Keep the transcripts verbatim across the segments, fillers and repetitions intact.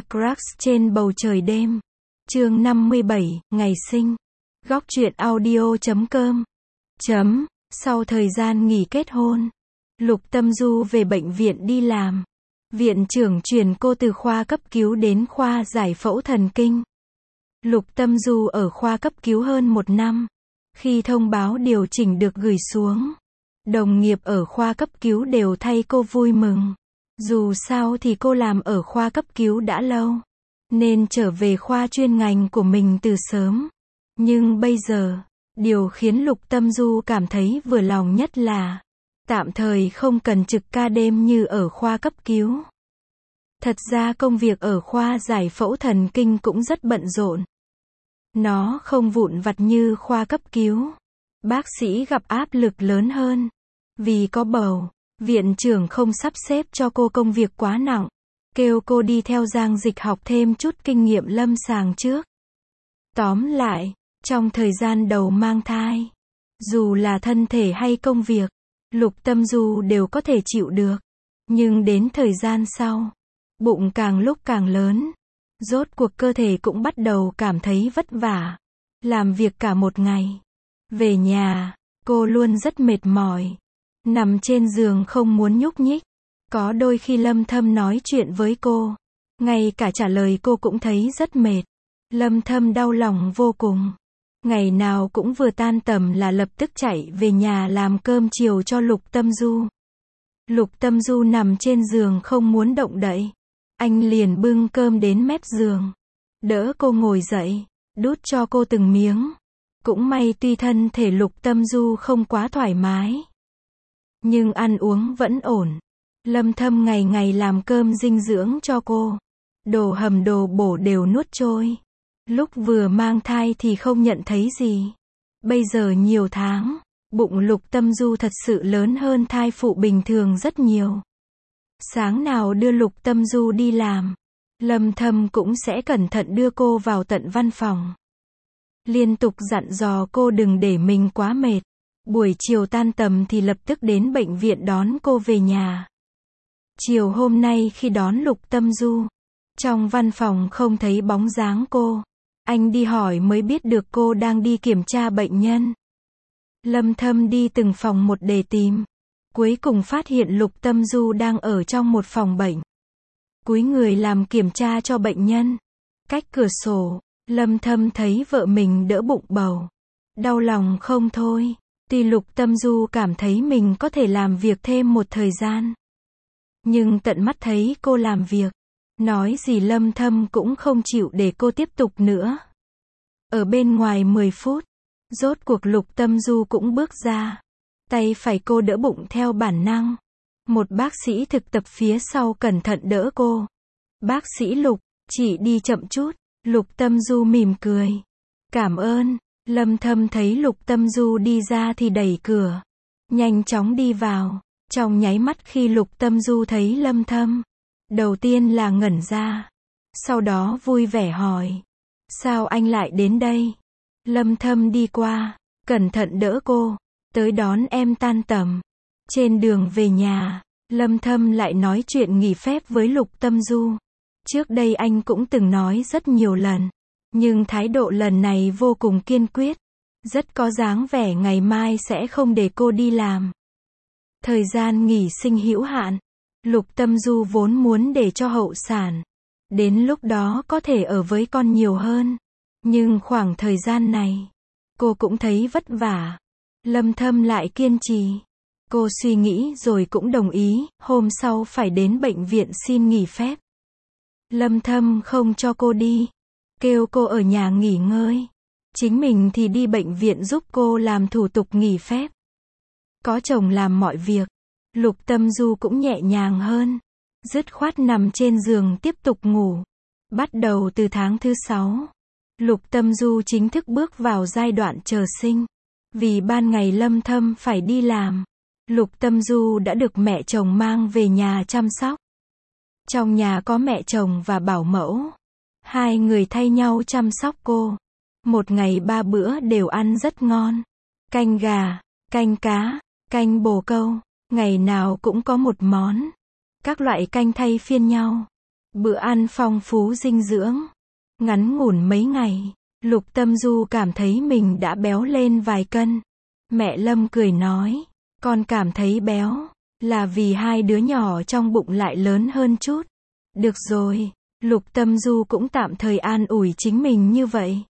Crash trên bầu trời đêm. Chương năm mươi bảy, ngày sinh. Góc truyện audio chấm com. Chấm. Sau thời gian nghỉ kết hôn, Lục Tâm Du về bệnh viện đi làm. Viện trưởng chuyển cô từ khoa cấp cứu đến khoa giải phẫu thần kinh. Lục Tâm Du ở khoa cấp cứu hơn một năm. Khi thông báo điều chỉnh được gửi xuống, đồng nghiệp ở khoa cấp cứu đều thay cô vui mừng. Dù sao thì cô làm ở khoa cấp cứu đã lâu, nên trở về khoa chuyên ngành của mình từ sớm. Nhưng bây giờ, điều khiến Lục Tâm Du cảm thấy vừa lòng nhất là tạm thời không cần trực ca đêm như ở khoa cấp cứu. Thật ra công việc ở khoa giải phẫu thần kinh cũng rất bận rộn. Nó không vụn vặt như khoa cấp cứu. Bác sĩ gặp áp lực lớn hơn. Vì có bầu, viện trưởng không sắp xếp cho cô công việc quá nặng, kêu cô đi theo Giang Dịch học thêm chút kinh nghiệm lâm sàng trước. Tóm lại, trong thời gian đầu mang thai, dù là thân thể hay công việc, Lục Tâm Du đều có thể chịu được. Nhưng đến thời gian sau, bụng càng lúc càng lớn, rốt cuộc cơ thể cũng bắt đầu cảm thấy vất vả. Làm việc cả một ngày, về nhà, cô luôn rất mệt mỏi, nằm trên giường không muốn nhúc nhích. Có đôi khi Lâm Thâm nói chuyện với cô, ngay cả trả lời cô cũng thấy rất mệt. Lâm Thâm đau lòng vô cùng. Ngày nào cũng vừa tan tầm là lập tức chạy về nhà làm cơm chiều cho Lục Tâm Du. Lục Tâm Du nằm trên giường không muốn động đậy. Anh liền bưng cơm đến mép giường, đỡ cô ngồi dậy, đút cho cô từng miếng. Cũng may tuy thân thể Lục Tâm Du không quá thoải mái, nhưng ăn uống vẫn ổn. Lâm Thâm ngày ngày làm cơm dinh dưỡng cho cô. Đồ hầm đồ bổ đều nuốt trôi. Lúc vừa mang thai thì không nhận thấy gì. Bây giờ nhiều tháng, bụng Lục Tâm Du thật sự lớn hơn thai phụ bình thường rất nhiều. Sáng nào đưa Lục Tâm Du đi làm, Lâm Thâm cũng sẽ cẩn thận đưa cô vào tận văn phòng. Liên tục dặn dò cô đừng để mình quá mệt. Buổi chiều tan tầm thì lập tức đến bệnh viện đón cô về nhà. Chiều hôm nay khi đón Lục Tâm Du, trong văn phòng không thấy bóng dáng cô. Anh đi hỏi mới biết được cô đang đi kiểm tra bệnh nhân. Lâm Thâm đi từng phòng một để tìm. Cuối cùng phát hiện Lục Tâm Du đang ở trong một phòng bệnh, cúi người làm kiểm tra cho bệnh nhân. Cách cửa sổ, Lâm Thâm thấy vợ mình đỡ bụng bầu. Đau lòng không thôi. Tuy Lục Tâm Du cảm thấy mình có thể làm việc thêm một thời gian, nhưng tận mắt thấy cô làm việc, nói gì Lâm Thâm cũng không chịu để cô tiếp tục nữa. Ở bên ngoài mười phút, rốt cuộc Lục Tâm Du cũng bước ra. Tay phải cô đỡ bụng theo bản năng. Một bác sĩ thực tập phía sau cẩn thận đỡ cô. Bác sĩ Lục, chị đi chậm chút. Lục Tâm Du mỉm cười. Cảm ơn. Lâm Thâm thấy Lục Tâm Du đi ra thì đẩy cửa, nhanh chóng đi vào. Trong nháy mắt khi Lục Tâm Du thấy Lâm Thâm, đầu tiên là ngẩn ra, sau đó vui vẻ hỏi, sao anh lại đến đây? Lâm Thâm đi qua, cẩn thận đỡ cô, tới đón em tan tầm. Trên đường về nhà, Lâm Thâm lại nói chuyện nghỉ phép với Lục Tâm Du. Trước đây anh cũng từng nói rất nhiều lần, nhưng thái độ lần này vô cùng kiên quyết, rất có dáng vẻ ngày mai sẽ không để cô đi làm. Thời gian nghỉ sinh hữu hạn, Lục Tâm Du vốn muốn để cho hậu sản, đến lúc đó có thể ở với con nhiều hơn. Nhưng khoảng thời gian này, cô cũng thấy vất vả. Lâm Thâm lại kiên trì. Cô suy nghĩ rồi cũng đồng ý, hôm sau phải đến bệnh viện xin nghỉ phép. Lâm Thâm không cho cô đi, kêu cô ở nhà nghỉ ngơi. Chính mình thì đi bệnh viện giúp cô làm thủ tục nghỉ phép. Có chồng làm mọi việc, Lục Tâm Du cũng nhẹ nhàng hơn. Dứt khoát nằm trên giường tiếp tục ngủ. Bắt đầu từ tháng thứ sáu, Lục Tâm Du chính thức bước vào giai đoạn chờ sinh. Vì ban ngày Lâm Thâm phải đi làm, Lục Tâm Du đã được mẹ chồng mang về nhà chăm sóc. Trong nhà có mẹ chồng và bảo mẫu. Hai người thay nhau chăm sóc cô. Một ngày ba bữa đều ăn rất ngon. Canh gà, canh cá, canh bồ câu. Ngày nào cũng có một món. Các loại canh thay phiên nhau. Bữa ăn phong phú dinh dưỡng. Ngắn ngủn mấy ngày, Lục Tâm Du cảm thấy mình đã béo lên vài cân. Mẹ Lâm cười nói, con cảm thấy béo, là vì hai đứa nhỏ trong bụng lại lớn hơn chút. Được rồi, Lục Tâm Du cũng tạm thời an ủi chính mình như vậy.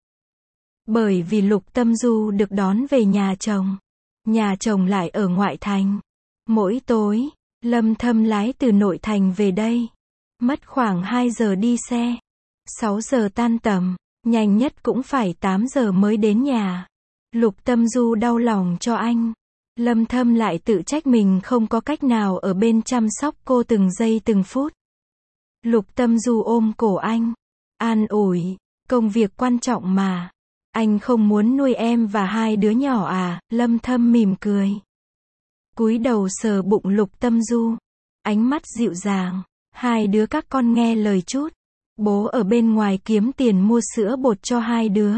Bởi vì Lục Tâm Du được đón về nhà chồng. Nhà chồng lại ở ngoại thành. Mỗi tối, Lâm Thâm lái từ nội thành về đây. Mất khoảng hai giờ đi xe. sáu giờ tan tầm, nhanh nhất cũng phải tám giờ mới đến nhà. Lục Tâm Du đau lòng cho anh. Lâm Thâm lại tự trách mình không có cách nào ở bên chăm sóc cô từng giây từng phút. Lục Tâm Du ôm cổ anh, an ủi, công việc quan trọng mà. Anh không muốn nuôi em và hai đứa nhỏ à? Lâm Thâm mỉm cười. Cúi đầu sờ bụng Lục Tâm Du. Ánh mắt dịu dàng. Hai đứa các con nghe lời chút. Bố ở bên ngoài kiếm tiền mua sữa bột cho hai đứa.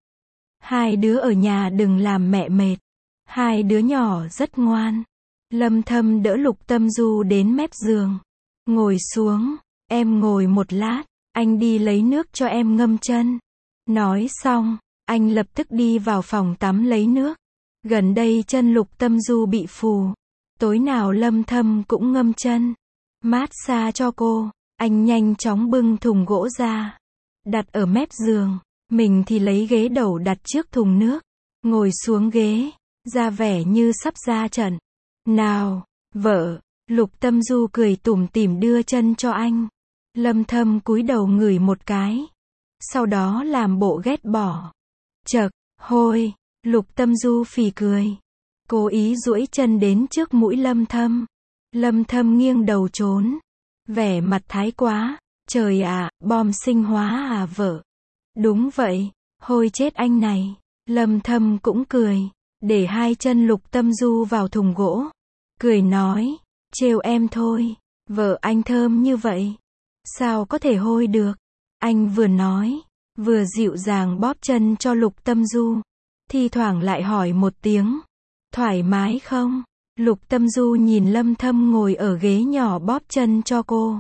Hai đứa ở nhà đừng làm mẹ mệt. Hai đứa nhỏ rất ngoan. Lâm Thâm đỡ Lục Tâm Du đến mép giường. Ngồi xuống, em ngồi một lát, anh đi lấy nước cho em ngâm chân. Nói xong, anh lập tức đi vào phòng tắm lấy nước. Gần đây chân Lục Tâm Du bị phù. Tối nào Lâm Thâm cũng ngâm chân. Mát xa cho cô. Anh nhanh chóng bưng thùng gỗ ra. Đặt ở mép giường. Mình thì lấy ghế đầu đặt trước thùng nước. Ngồi xuống ghế. Ra vẻ như sắp ra trận. Nào, vợ. Lục Tâm Du cười tủm tỉm đưa chân cho anh. Lâm Thâm cúi đầu ngửi một cái. Sau đó làm bộ ghét bỏ. Chậc, hôi. Lục Tâm Du phì cười. Cố ý duỗi chân đến trước mũi Lâm Thâm. Lâm Thâm nghiêng đầu trốn. Vẻ mặt thái quá. Trời ạ, bom sinh hóa à vợ. Đúng vậy, hôi chết anh này. Lâm Thâm cũng cười. Để hai chân Lục Tâm Du vào thùng gỗ. Cười nói, trêu em thôi. Vợ anh thơm như vậy. Sao có thể hôi được? Anh vừa nói, vừa dịu dàng bóp chân cho Lục Tâm Du. Thi thoảng lại hỏi một tiếng. Thoải mái không? Lục Tâm Du nhìn Lâm Thâm ngồi ở ghế nhỏ bóp chân cho cô.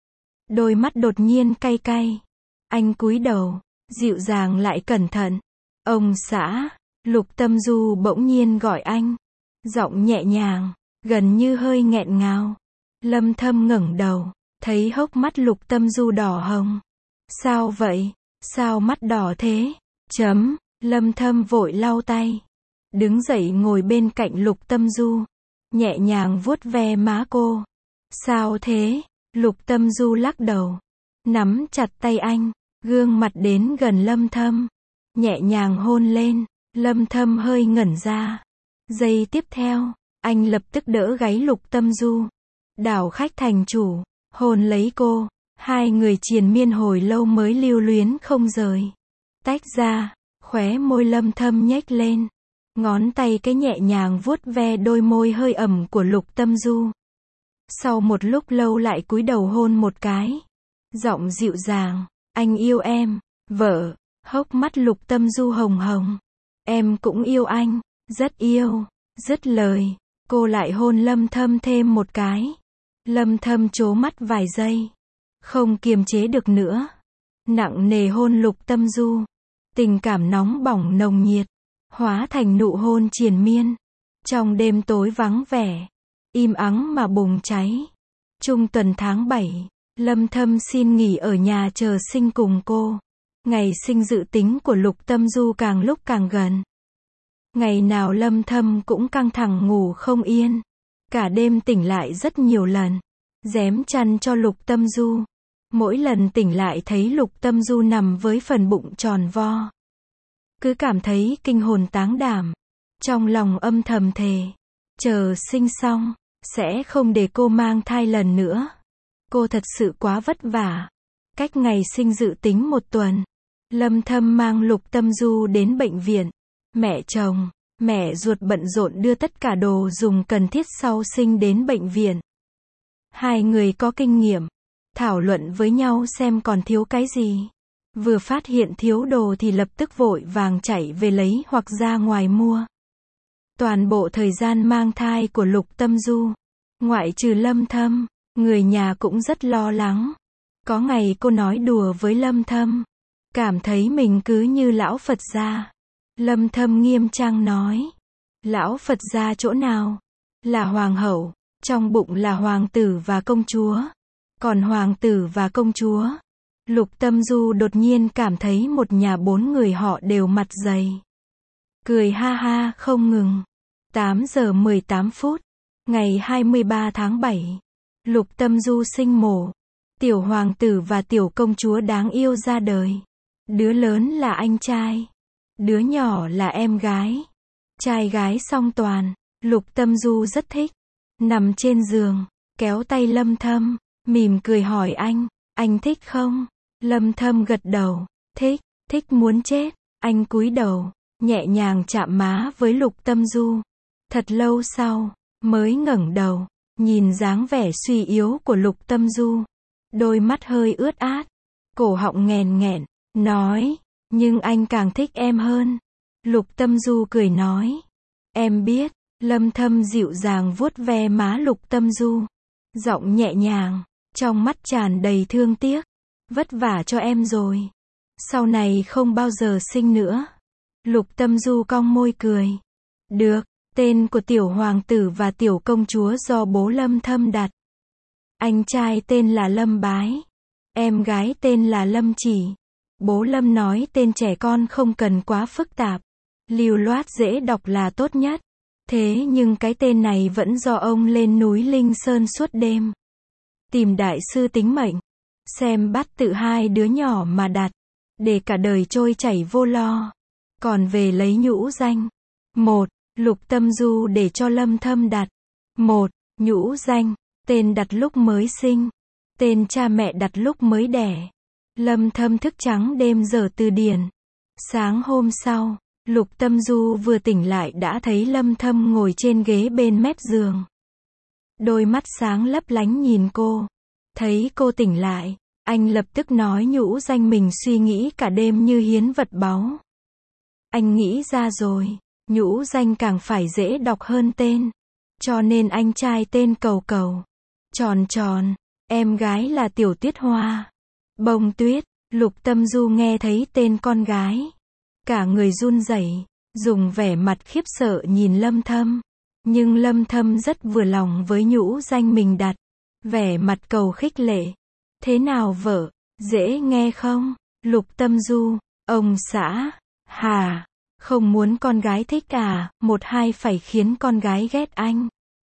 Đôi mắt đột nhiên cay cay. Anh cúi đầu, dịu dàng lại cẩn thận. Ông xã, Lục Tâm Du bỗng nhiên gọi anh. Giọng nhẹ nhàng, gần như hơi nghẹn ngào. Lâm Thâm ngẩng đầu, thấy hốc mắt Lục Tâm Du đỏ hồng. Sao vậy? Sao mắt đỏ thế? Chấm, Lâm Thâm vội lau tay. Đứng dậy ngồi bên cạnh Lục Tâm Du. Nhẹ nhàng vuốt ve má cô. Sao thế? Lục Tâm Du lắc đầu. Nắm chặt tay anh. Gương mặt đến gần Lâm Thâm. Nhẹ nhàng hôn lên. Lâm Thâm hơi ngẩn ra. Giây tiếp theo, anh lập tức đỡ gáy Lục Tâm Du. Đảo khách thành chủ. Hôn lấy cô. Hai người triền miên hồi lâu mới lưu luyến không rời. Tách ra. Khóe môi Lâm Thâm nhếch lên. Ngón tay cái nhẹ nhàng vuốt ve đôi môi hơi ẩm của Lục Tâm Du. Sau một lúc lâu lại cúi đầu hôn một cái. Giọng dịu dàng, anh yêu em, vợ. Hốc mắt Lục Tâm Du hồng hồng. Em cũng yêu anh, rất yêu. Dứt lời, cô lại hôn Lâm Thâm thêm một cái. Lâm Thâm trố mắt vài giây. Không kiềm chế được nữa. Nặng nề hôn Lục Tâm Du. Tình cảm nóng bỏng nồng nhiệt. Hóa thành nụ hôn triền miên. Trong đêm tối vắng vẻ. Im ắng mà bùng cháy. Trung tuần tháng bảy. Lâm Thâm xin nghỉ ở nhà chờ sinh cùng cô. Ngày sinh dự tính của Lục Tâm Du càng lúc càng gần. Ngày nào Lâm Thâm cũng căng thẳng ngủ không yên. Cả đêm tỉnh lại rất nhiều lần. Dém chăn cho Lục Tâm Du. Mỗi lần tỉnh lại thấy Lục Tâm Du nằm với phần bụng tròn vo. Cứ cảm thấy kinh hồn táng đảm. Trong lòng âm thầm thề. Chờ sinh xong, sẽ không để cô mang thai lần nữa. Cô thật sự quá vất vả. Cách ngày sinh dự tính một tuần. Lâm Thâm mang Lục Tâm Du đến bệnh viện. Mẹ chồng, mẹ ruột bận rộn đưa tất cả đồ dùng cần thiết sau sinh đến bệnh viện. Hai người có kinh nghiệm. Thảo luận với nhau xem còn thiếu cái gì. Vừa phát hiện thiếu đồ thì lập tức vội vàng chạy về lấy hoặc ra ngoài mua. Toàn bộ thời gian mang thai của Lục Tâm Du, ngoại trừ Lâm Thâm, người nhà cũng rất lo lắng. Có ngày cô nói đùa với Lâm Thâm, cảm thấy mình cứ như lão Phật gia. Lâm Thâm nghiêm trang nói, lão Phật gia chỗ nào? Là hoàng hậu, trong bụng là hoàng tử và công chúa. Còn hoàng tử và công chúa. Lục Tâm Du đột nhiên cảm thấy một nhà bốn người họ đều mặt dày. Cười ha ha không ngừng. tám giờ mười tám phút, ngày hai mươi ba tháng bảy. Lục Tâm Du sinh mổ. Tiểu hoàng tử và tiểu công chúa đáng yêu ra đời. Đứa lớn là anh trai. Đứa nhỏ là em gái. Trai gái song toàn. Lục Tâm Du rất thích. Nằm trên giường, kéo tay Lâm Thâm, mỉm cười hỏi anh, anh thích không? Lâm Thâm gật đầu, thích, thích muốn chết. Anh cúi đầu, nhẹ nhàng chạm má với Lục Tâm Du. Thật lâu sau, mới ngẩng đầu, nhìn dáng vẻ suy yếu của Lục Tâm Du. Đôi mắt hơi ướt át, cổ họng nghèn nghẹn, nói, nhưng anh càng thích em hơn. Lục Tâm Du cười nói, em biết. Lâm Thâm dịu dàng vuốt ve má Lục Tâm Du, giọng nhẹ nhàng, trong mắt tràn đầy thương tiếc. Vất vả cho em rồi. Sau này không bao giờ sinh nữa. Lục Tâm Du cong môi cười. Được, tên của tiểu hoàng tử và tiểu công chúa do bố Lâm Thâm đặt. Anh trai tên là Lâm Bái. Em gái tên là Lâm Chỉ. Bố Lâm nói tên trẻ con không cần quá phức tạp. Lưu loát dễ đọc là tốt nhất. Thế nhưng cái tên này vẫn do ông lên núi Linh Sơn suốt đêm. Tìm đại sư tính mệnh. Xem bắt tự hai đứa nhỏ mà đặt. Để cả đời trôi chảy vô lo. Còn về lấy nhũ danh. Một, Lục Tâm Du để cho Lâm Thâm đặt. Một, nhũ danh. Tên đặt lúc mới sinh. Tên cha mẹ đặt lúc mới đẻ. Lâm Thâm thức trắng đêm dở từ điển. Sáng hôm sau, Lục Tâm Du vừa tỉnh lại đã thấy Lâm Thâm ngồi trên ghế bên mép giường. Đôi mắt sáng lấp lánh nhìn cô. Thấy cô tỉnh lại, anh lập tức nói nhũ danh mình suy nghĩ cả đêm như hiến vật báu. Anh nghĩ ra rồi, nhũ danh càng phải dễ đọc hơn tên. Cho nên anh trai tên Cầu Cầu. Tròn tròn, em gái là Tiểu Tuyết Hoa. Bông Tuyết, Lục Tâm Du nghe thấy tên con gái. Cả người run rẩy, dùng vẻ mặt khiếp sợ nhìn Lâm Thâm. Nhưng Lâm Thâm rất vừa lòng với nhũ danh mình đặt. Vẻ mặt cầu khích lệ. Thế nào vợ, dễ nghe không? Lục Tâm Du, ông xã, hà, không muốn con gái thích à, một hai phải khiến con gái ghét anh.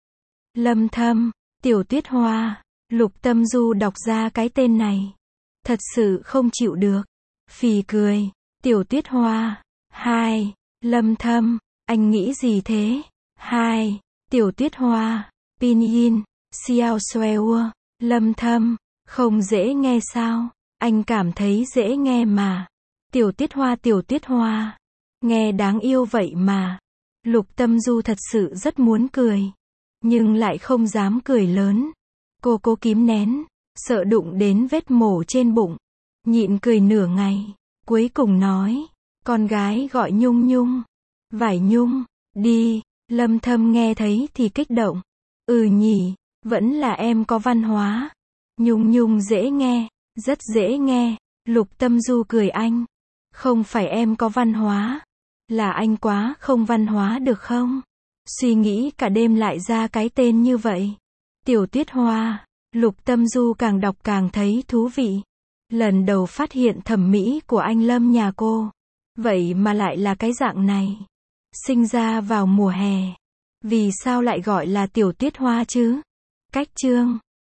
Lâm Thâm, Tiểu Tuyết Hoa, Lục Tâm Du đọc ra cái tên này. Thật sự không chịu được. Phì cười, Tiểu Tuyết Hoa. Hai, Lâm Thâm, anh nghĩ gì thế? Hai, Tiểu Tuyết Hoa, Pinyin, Xiao Xueua, Lâm Thâm, không dễ nghe sao? Anh cảm thấy dễ nghe mà. Tiểu Tuyết Hoa Tiểu Tuyết Hoa, nghe đáng yêu vậy mà. Lục Tâm Du thật sự rất muốn cười, nhưng lại không dám cười lớn. Cô cố kìm nén, sợ đụng đến vết mổ trên bụng. Nhịn cười nửa ngày, cuối cùng nói, con gái gọi Nhung Nhung. Vải Nhung, đi. Lâm Thâm nghe thấy thì kích động. Ừ nhỉ, vẫn là em có văn hóa. Nhung Nhung dễ nghe, rất dễ nghe. Lục Tâm Du cười anh. Không phải em có văn hóa, là anh quá không văn hóa được không? Suy nghĩ cả đêm lại ra cái tên như vậy. Tiểu Tuyết Hoa. Lục Tâm Du càng đọc càng thấy thú vị. Lần đầu phát hiện thẩm mỹ của anh Lâm nhà cô. Vậy mà lại là cái dạng này. Sinh ra vào mùa hè. Vì sao lại gọi là Tiểu Tuyết Hoa chứ? Cách chương